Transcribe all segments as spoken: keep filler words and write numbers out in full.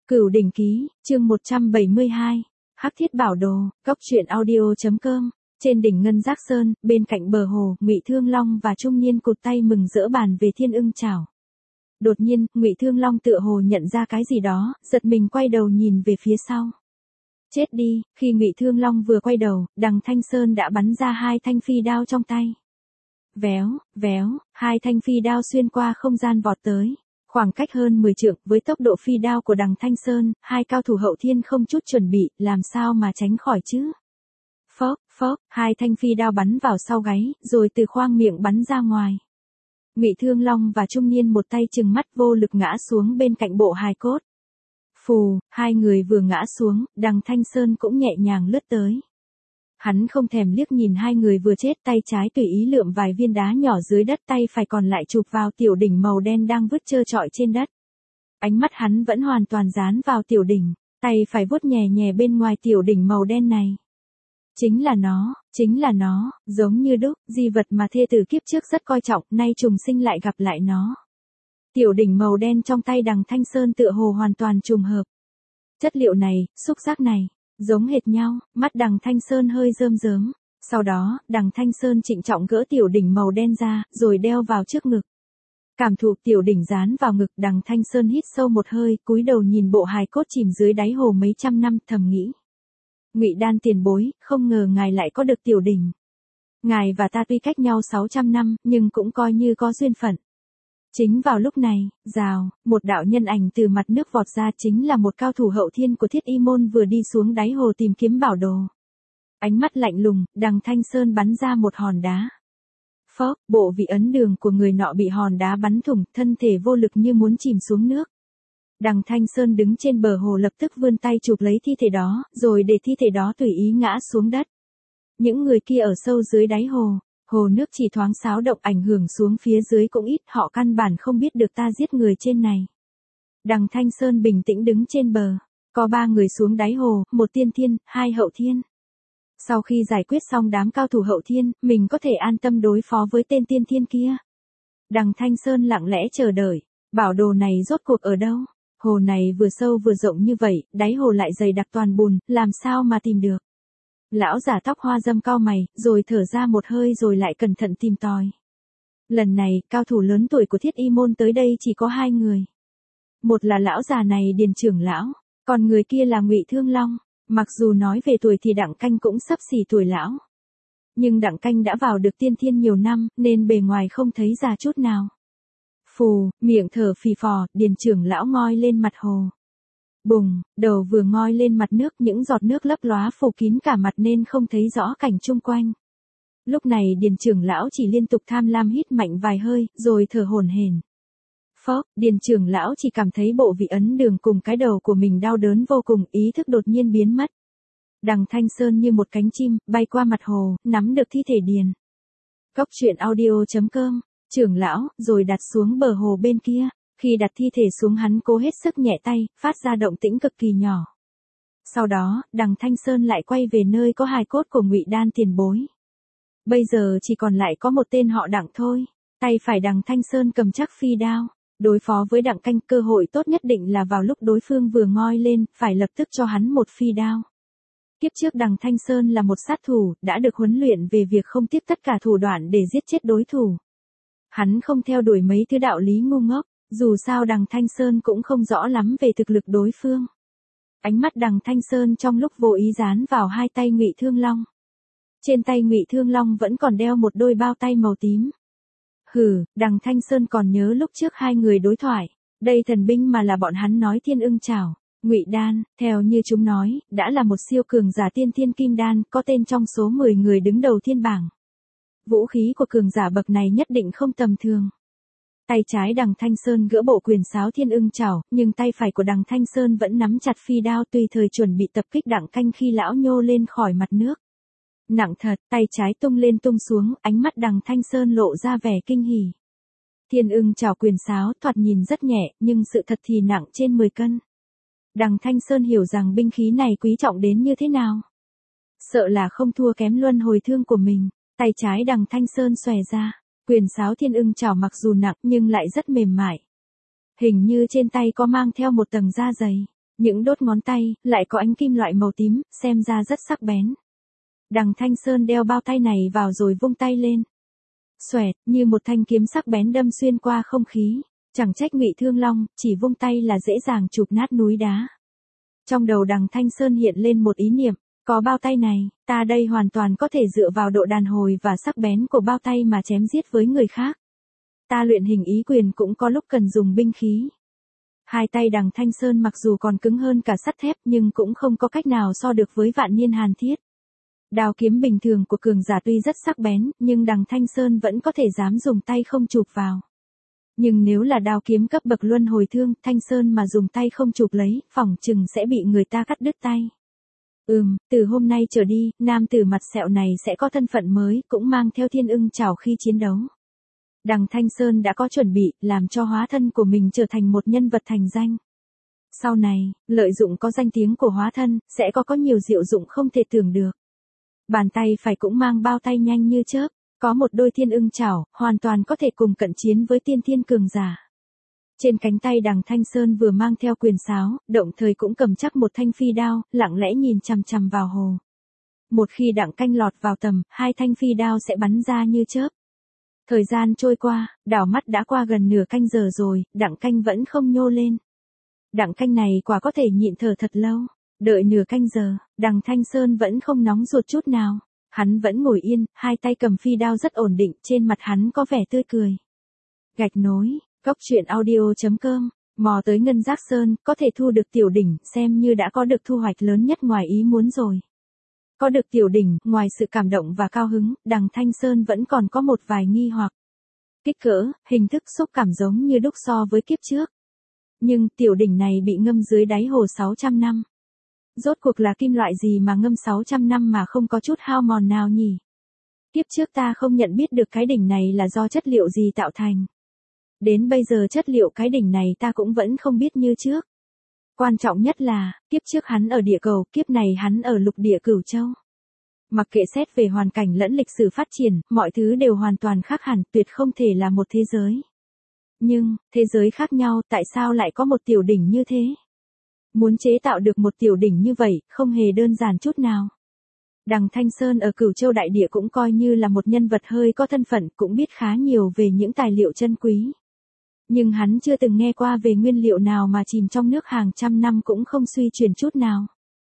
Cửu Đỉnh Ký, chương một trăm bảy mươi hai, Hắc Thiết Bảo Đồ, Cốc truyện audio chấm com. Trên đỉnh Ngân Giác Sơn, bên cạnh bờ hồ, Ngụy Thương Long và Trung Niên cụt tay mừng rỡ bàn về Thiên Ưng Chảo. Đột nhiên, Ngụy Thương Long tựa hồ nhận ra cái gì đó, giật mình quay đầu nhìn về phía sau. Chết đi, khi Ngụy Thương Long vừa quay đầu, Đằng Thanh Sơn đã bắn ra hai thanh phi đao trong tay. Véo, véo, hai thanh phi đao xuyên qua không gian vọt tới. Khoảng cách hơn mười trượng, với tốc độ phi đao của Đằng Thanh Sơn, hai cao thủ hậu thiên không chút chuẩn bị, làm sao mà tránh khỏi chứ? Phốc, phốc, hai thanh phi đao bắn vào sau gáy, rồi từ khoang miệng bắn ra ngoài. Ngụy Thương Long và Trung Niên một tay chừng mắt vô lực ngã xuống bên cạnh bộ hài cốt. Phù, hai người vừa ngã xuống, Đằng Thanh Sơn cũng nhẹ nhàng lướt tới. Hắn không thèm liếc nhìn hai người vừa chết, tay trái tùy ý lượm vài viên đá nhỏ dưới đất, tay phải còn lại chụp vào tiểu đỉnh màu đen đang vứt trơ trọi trên đất. Ánh mắt hắn vẫn hoàn toàn dán vào tiểu đỉnh, tay phải vuốt nhẹ nhẹ bên ngoài tiểu đỉnh màu đen này. Chính là nó, chính là nó, giống như đúc, di vật mà thê tử kiếp trước rất coi trọng, nay trùng sinh lại gặp lại nó. Tiểu đỉnh màu đen trong tay Đằng Thanh Sơn tựa hồ hoàn toàn trùng hợp. Chất liệu này, xúc giác này, giống hệt nhau, mắt Đằng Thanh Sơn hơi rơm rớm. Sau đó, Đằng Thanh Sơn trịnh trọng gỡ tiểu đỉnh màu đen ra, rồi đeo vào trước ngực. Cảm thụ tiểu đỉnh dán vào ngực, Đằng Thanh Sơn hít sâu một hơi, cúi đầu nhìn bộ hài cốt chìm dưới đáy hồ mấy trăm năm, thầm nghĩ. Ngụy Đan tiền bối, không ngờ ngài lại có được tiểu đỉnh. Ngài và ta tuy cách nhau sáu trăm năm, nhưng cũng coi như có duyên phận. Chính vào lúc này, rào, một đạo nhân ảnh từ mặt nước vọt ra, chính là một cao thủ hậu thiên của Thiết Y môn vừa đi xuống đáy hồ tìm kiếm bảo đồ. Ánh mắt lạnh lùng, Đằng Thanh Sơn bắn ra một hòn đá. Phốc, bộ vị ấn đường của người nọ bị hòn đá bắn thủng, thân thể vô lực như muốn chìm xuống nước. Đằng Thanh Sơn đứng trên bờ hồ lập tức vươn tay chụp lấy thi thể đó, rồi để thi thể đó tùy ý ngã xuống đất. Những người kia ở sâu dưới đáy hồ. Hồ nước chỉ thoáng xáo động, ảnh hưởng xuống phía dưới cũng ít, họ căn bản không biết được ta giết người trên này. Đằng Thanh Sơn bình tĩnh đứng trên bờ. Có ba người xuống đáy hồ, một tiên thiên, hai hậu thiên. Sau khi giải quyết xong đám cao thủ hậu thiên, mình có thể an tâm đối phó với tên tiên thiên kia. Đằng Thanh Sơn lặng lẽ chờ đợi. Bảo đồ này rốt cuộc ở đâu? Hồ này vừa sâu vừa rộng như vậy, đáy hồ lại dày đặc toàn bùn, làm sao mà tìm được? Lão giả tóc hoa râm cau mày, rồi thở ra một hơi rồi lại cẩn thận tìm tòi. Lần này, cao thủ lớn tuổi của Thiết Y môn tới đây chỉ có hai người. Một là lão già này Điền trưởng lão, còn người kia là Ngụy Thương Long. Mặc dù nói về tuổi thì Đặng Canh cũng sắp xỉ tuổi lão. Nhưng Đặng Canh đã vào được tiên thiên nhiều năm, nên bề ngoài không thấy già chút nào. Phù, miệng thở phì phò, Điền trưởng lão ngoi lên mặt hồ. Bùng, đầu vừa ngoi lên mặt nước, những giọt nước lấp lóa phủ kín cả mặt nên không thấy rõ cảnh chung quanh. Lúc này Điền trưởng lão chỉ liên tục tham lam hít mạnh vài hơi, rồi thở hổn hển. Phốc, Điền trưởng lão chỉ cảm thấy bộ vị ấn đường cùng cái đầu của mình đau đớn vô cùng, ý thức đột nhiên biến mất. Đằng Thanh Sơn như một cánh chim, bay qua mặt hồ, nắm được thi thể Điền. Cốc truyện audio chấm com, trưởng lão, rồi đặt xuống bờ hồ bên kia. Khi đặt thi thể xuống hắn cố hết sức nhẹ tay, phát ra động tĩnh cực kỳ nhỏ. Sau đó, Đằng Thanh Sơn lại quay về nơi có hài cốt của Ngụy Đan tiền bối. Bây giờ chỉ còn lại có một tên họ Đặng thôi. Tay phải Đằng Thanh Sơn cầm chắc phi đao. Đối phó với Đặng Canh, cơ hội tốt nhất định là vào lúc đối phương vừa ngoi lên, phải lập tức cho hắn một phi đao. Kiếp trước Đằng Thanh Sơn là một sát thủ, đã được huấn luyện về việc không tiếp tất cả thủ đoạn để giết chết đối thủ. Hắn không theo đuổi mấy thứ đạo lý ngu ngốc. Dù sao Đằng Thanh Sơn cũng không rõ lắm về thực lực đối phương. Ánh mắt Đằng Thanh Sơn trong lúc vô ý dán vào hai tay Ngụy Thương Long. Trên tay Ngụy Thương Long vẫn còn đeo một đôi bao tay màu tím. Hừ, Đằng Thanh Sơn còn nhớ lúc trước hai người đối thoại. Đây thần binh mà là bọn hắn nói Thiên Ưng Chảo. Ngụy Đan, theo như chúng nói, đã là một siêu cường giả tiên thiên kim đan, có tên trong số mười người đứng đầu thiên bảng. Vũ khí của cường giả bậc này nhất định không tầm thường. Tay trái Đằng Thanh Sơn gỡ bộ quyền sáo Thiên Ưng Chảo, nhưng tay phải của Đằng Thanh Sơn vẫn nắm chặt phi đao, tùy thời chuẩn bị tập kích Đặng Canh khi lão nhô lên khỏi mặt nước. Nặng thật, tay trái tung lên tung xuống, ánh mắt Đằng Thanh Sơn lộ ra vẻ kinh hỉ. Thiên Ưng Chảo quyền sáo thoạt nhìn rất nhẹ, nhưng sự thật thì nặng trên mười cân. Đằng Thanh Sơn hiểu rằng binh khí này quý trọng đến như thế nào. Sợ là không thua kém luân hồi thương của mình, tay trái Đằng Thanh Sơn xòe ra. Quyền sáo Thiên Ưng Chảo mặc dù nặng nhưng lại rất mềm mại. Hình như trên tay có mang theo một tầng da dày. Những đốt ngón tay, lại có ánh kim loại màu tím, xem ra rất sắc bén. Đằng Thanh Sơn đeo bao tay này vào rồi vung tay lên. Xoẹt, như một thanh kiếm sắc bén đâm xuyên qua không khí. Chẳng trách Ngụy Thương Long, chỉ vung tay là dễ dàng chụp nát núi đá. Trong đầu đằng Thanh Sơn hiện lên một ý niệm, có bao tay này, ta đây hoàn toàn có thể dựa vào độ đàn hồi và sắc bén của bao tay mà chém giết với người khác. Ta luyện hình ý quyền cũng có lúc cần dùng binh khí. Hai tay đằng Thanh Sơn mặc dù còn cứng hơn cả sắt thép nhưng cũng không có cách nào so được với vạn niên hàn thiết. Đao kiếm bình thường của cường giả tuy rất sắc bén, nhưng đằng Thanh Sơn vẫn có thể dám dùng tay không chụp vào. Nhưng nếu là đao kiếm cấp bậc luân hồi thương, Thanh Sơn mà dùng tay không chụp lấy, phỏng chừng sẽ bị người ta cắt đứt tay. Ừm, từ hôm nay trở đi, nam tử mặt sẹo này sẽ có thân phận mới, cũng mang theo thiên ưng chảo khi chiến đấu. Đằng Thanh Sơn đã có chuẩn bị, làm cho hóa thân của mình trở thành một nhân vật thành danh. Sau này, lợi dụng có danh tiếng của hóa thân, sẽ có có nhiều diệu dụng không thể tưởng được. Bàn tay phải cũng mang bao tay nhanh như chớp, có một đôi thiên ưng chảo, hoàn toàn có thể cùng cận chiến với tiên thiên cường giả. Trên cánh tay đằng Thanh Sơn vừa mang theo quyền sáo, động thời cũng cầm chắc một thanh phi đao, lặng lẽ nhìn chằm chằm vào hồ. Một khi đặng canh lọt vào tầm, hai thanh phi đao sẽ bắn ra như chớp. Thời gian trôi qua, đảo mắt đã qua gần nửa canh giờ rồi, đặng canh vẫn không nhô lên. Đặng canh này quả có thể nhịn thở thật lâu. Đợi nửa canh giờ, đằng Thanh Sơn vẫn không nóng ruột chút nào. Hắn vẫn ngồi yên, hai tay cầm phi đao rất ổn định, trên mặt hắn có vẻ tươi cười. Gạch nối, cốc truyện audio chấm com, mò tới Ngân Giác Sơn, có thể thu được tiểu đỉnh, xem như đã có được thu hoạch lớn nhất ngoài ý muốn rồi. Có được tiểu đỉnh, ngoài sự cảm động và cao hứng, đằng Thanh Sơn vẫn còn có một vài nghi hoặc. Kích cỡ, hình thức xúc cảm giống như đúc so với kiếp trước. Nhưng tiểu đỉnh này bị ngâm dưới đáy hồ sáu trăm năm. Rốt cuộc là kim loại gì mà ngâm sáu trăm năm mà không có chút hao mòn nào nhỉ? Kiếp trước ta không nhận biết được cái đỉnh này là do chất liệu gì tạo thành. Đến bây giờ chất liệu cái đỉnh này ta cũng vẫn không biết như trước. Quan trọng nhất là, kiếp trước hắn ở địa cầu, kiếp này hắn ở lục địa Cửu Châu. Mặc kệ xét về hoàn cảnh lẫn lịch sử phát triển, mọi thứ đều hoàn toàn khác hẳn, tuyệt không thể là một thế giới. Nhưng, thế giới khác nhau, tại sao lại có một tiểu đỉnh như thế? Muốn chế tạo được một tiểu đỉnh như vậy, không hề đơn giản chút nào. Đằng Thanh Sơn ở Cửu Châu đại địa cũng coi như là một nhân vật hơi có thân phận, cũng biết khá nhiều về những tài liệu chân quý. Nhưng hắn chưa từng nghe qua về nguyên liệu nào mà chìm trong nước hàng trăm năm cũng không suy chuyển chút nào.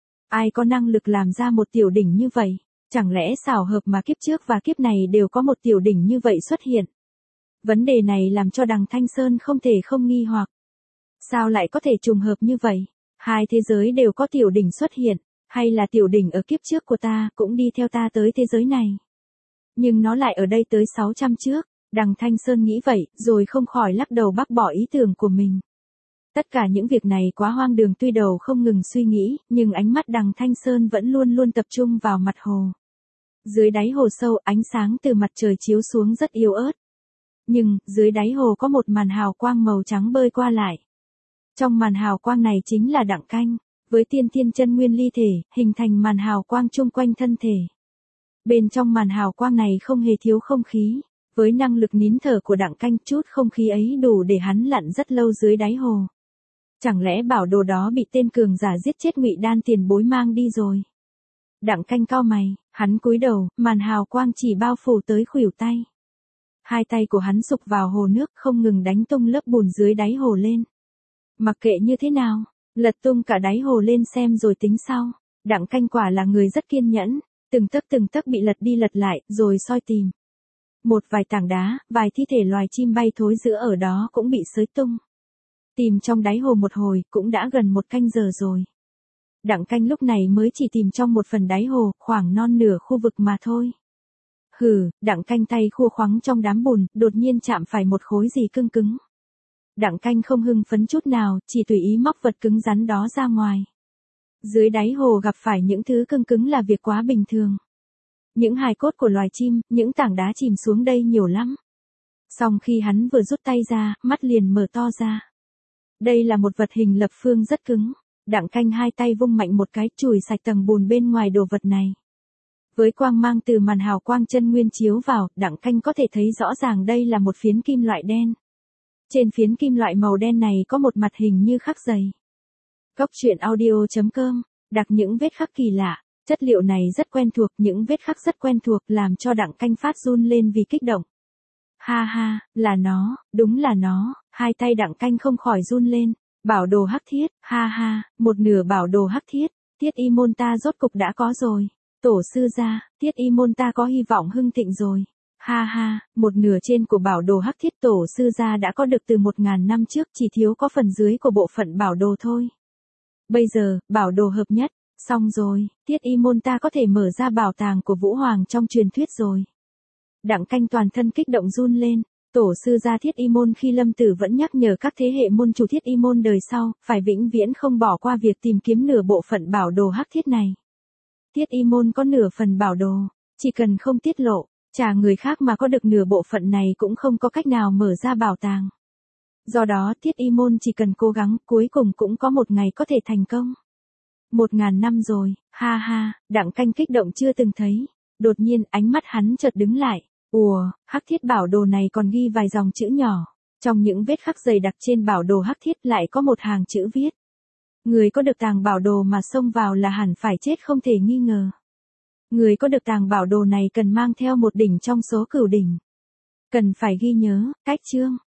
Ai có năng lực làm ra một tiểu đỉnh như vậy? Chẳng lẽ xảo hợp mà kiếp trước và kiếp này đều có một tiểu đỉnh như vậy xuất hiện? Vấn đề này làm cho đằng Thanh Sơn không thể không nghi hoặc. Sao lại có thể trùng hợp như vậy? Hai thế giới đều có tiểu đỉnh xuất hiện, hay là tiểu đỉnh ở kiếp trước của ta cũng đi theo ta tới thế giới này? Nhưng nó lại ở đây tới sáu trăm trước, đằng Thanh Sơn nghĩ vậy, rồi không khỏi lắc đầu bác bỏ ý tưởng của mình. Tất cả những việc này quá hoang đường, tuy đầu không ngừng suy nghĩ, nhưng ánh mắt đằng Thanh Sơn vẫn luôn luôn tập trung vào mặt hồ. Dưới đáy hồ sâu, ánh sáng từ mặt trời chiếu xuống rất yếu ớt. Nhưng, dưới đáy hồ có một màn hào quang màu trắng bơi qua lại. Trong màn hào quang này chính là đặng canh, với tiên thiên chân nguyên ly thể, hình thành màn hào quang chung quanh thân thể. Bên trong màn hào quang này không hề thiếu không khí, với năng lực nín thở của đặng canh, chút không khí ấy đủ để hắn lặn rất lâu dưới đáy hồ. Chẳng lẽ bảo đồ đó bị tên cường giả giết chết Ngụy Đan tiền bối mang đi rồi? Đặng canh cau mày, hắn cúi đầu, màn hào quang chỉ bao phủ tới khuỷu tay. Hai tay của hắn sục vào hồ nước, không ngừng đánh tung lớp bùn dưới đáy hồ lên. Mặc kệ như thế nào, lật tung cả đáy hồ lên xem rồi tính sau. Đặng canh quả là người rất kiên nhẫn, từng tấc từng tấc bị lật đi lật lại, rồi soi tìm. Một vài tảng đá, vài thi thể loài chim bay thối giữa ở đó cũng bị xới tung. Tìm trong đáy hồ một hồi, cũng đã gần một canh giờ rồi. Đặng canh lúc này mới chỉ tìm trong một phần đáy hồ, khoảng non nửa khu vực mà thôi. Hừ, đặng canh tay khua khoắng trong đám bùn, đột nhiên chạm phải một khối gì cứng cứng. Đặng canh không hưng phấn chút nào, chỉ tùy ý móc vật cứng rắn đó ra ngoài. Dưới đáy hồ gặp phải những thứ cứng cứng là việc quá bình thường. Những hài cốt của loài chim, những tảng đá chìm xuống đây nhiều lắm. Song khi hắn vừa rút tay ra, mắt liền mở to ra. Đây là một vật hình lập phương rất cứng. Đặng canh hai tay vung mạnh một cái, chùi sạch tầng bùn bên ngoài đồ vật này. Với quang mang từ màn hào quang chân nguyên chiếu vào, đặng canh có thể thấy rõ ràng đây là một phiến kim loại đen. Trên phiến kim loại màu đen này có một mặt hình như khắc dày. Cóc truyện audio chấm com, đặc những vết khắc kỳ lạ, chất liệu này rất quen thuộc, những vết khắc rất quen thuộc làm cho Đặng Canh phát run lên vì kích động. Ha ha, là nó, đúng là nó, hai tay Đặng Canh không khỏi run lên, bảo đồ hắc thiết, ha ha, một nửa bảo đồ hắc thiết, Thiết Y môn ta rốt cục đã có rồi. Tổ sư gia, Thiết Y môn ta có hy vọng hưng thịnh rồi. Ha ha, một nửa trên của bảo đồ hắc thiết tổ sư gia đã có được từ một ngàn năm trước, chỉ thiếu có phần dưới của bộ phận bảo đồ thôi. Bây giờ, bảo đồ hợp nhất, xong rồi, Thiết Y môn ta có thể mở ra bảo tàng của Vũ Hoàng trong truyền thuyết rồi. Đặng Canh toàn thân kích động run lên, tổ sư gia Thiết Y môn khi lâm tử vẫn nhắc nhở các thế hệ môn chủ Thiết Y môn đời sau, phải vĩnh viễn không bỏ qua việc tìm kiếm nửa bộ phận bảo đồ hắc thiết này. Thiết Y môn có nửa phần bảo đồ, chỉ cần không tiết lộ, chả người khác mà có được nửa bộ phận này cũng không có cách nào mở ra bảo tàng. Do đó Thiết Y môn chỉ cần cố gắng, cuối cùng cũng có một ngày có thể thành công. Một ngàn năm rồi, ha ha, Đặng Canh kích động chưa từng thấy. Đột nhiên ánh mắt hắn chợt đứng lại. Ùa, hắc thiết bảo đồ này còn ghi vài dòng chữ nhỏ. Trong những vết khắc dày đặc trên bảo đồ hắc thiết lại có một hàng chữ viết. Người có được tàng bảo đồ mà xông vào là hẳn phải chết không thể nghi ngờ. Người có được tàng bảo đồ này cần mang theo một đỉnh trong số cửu đỉnh. Cần phải ghi nhớ, cách chương.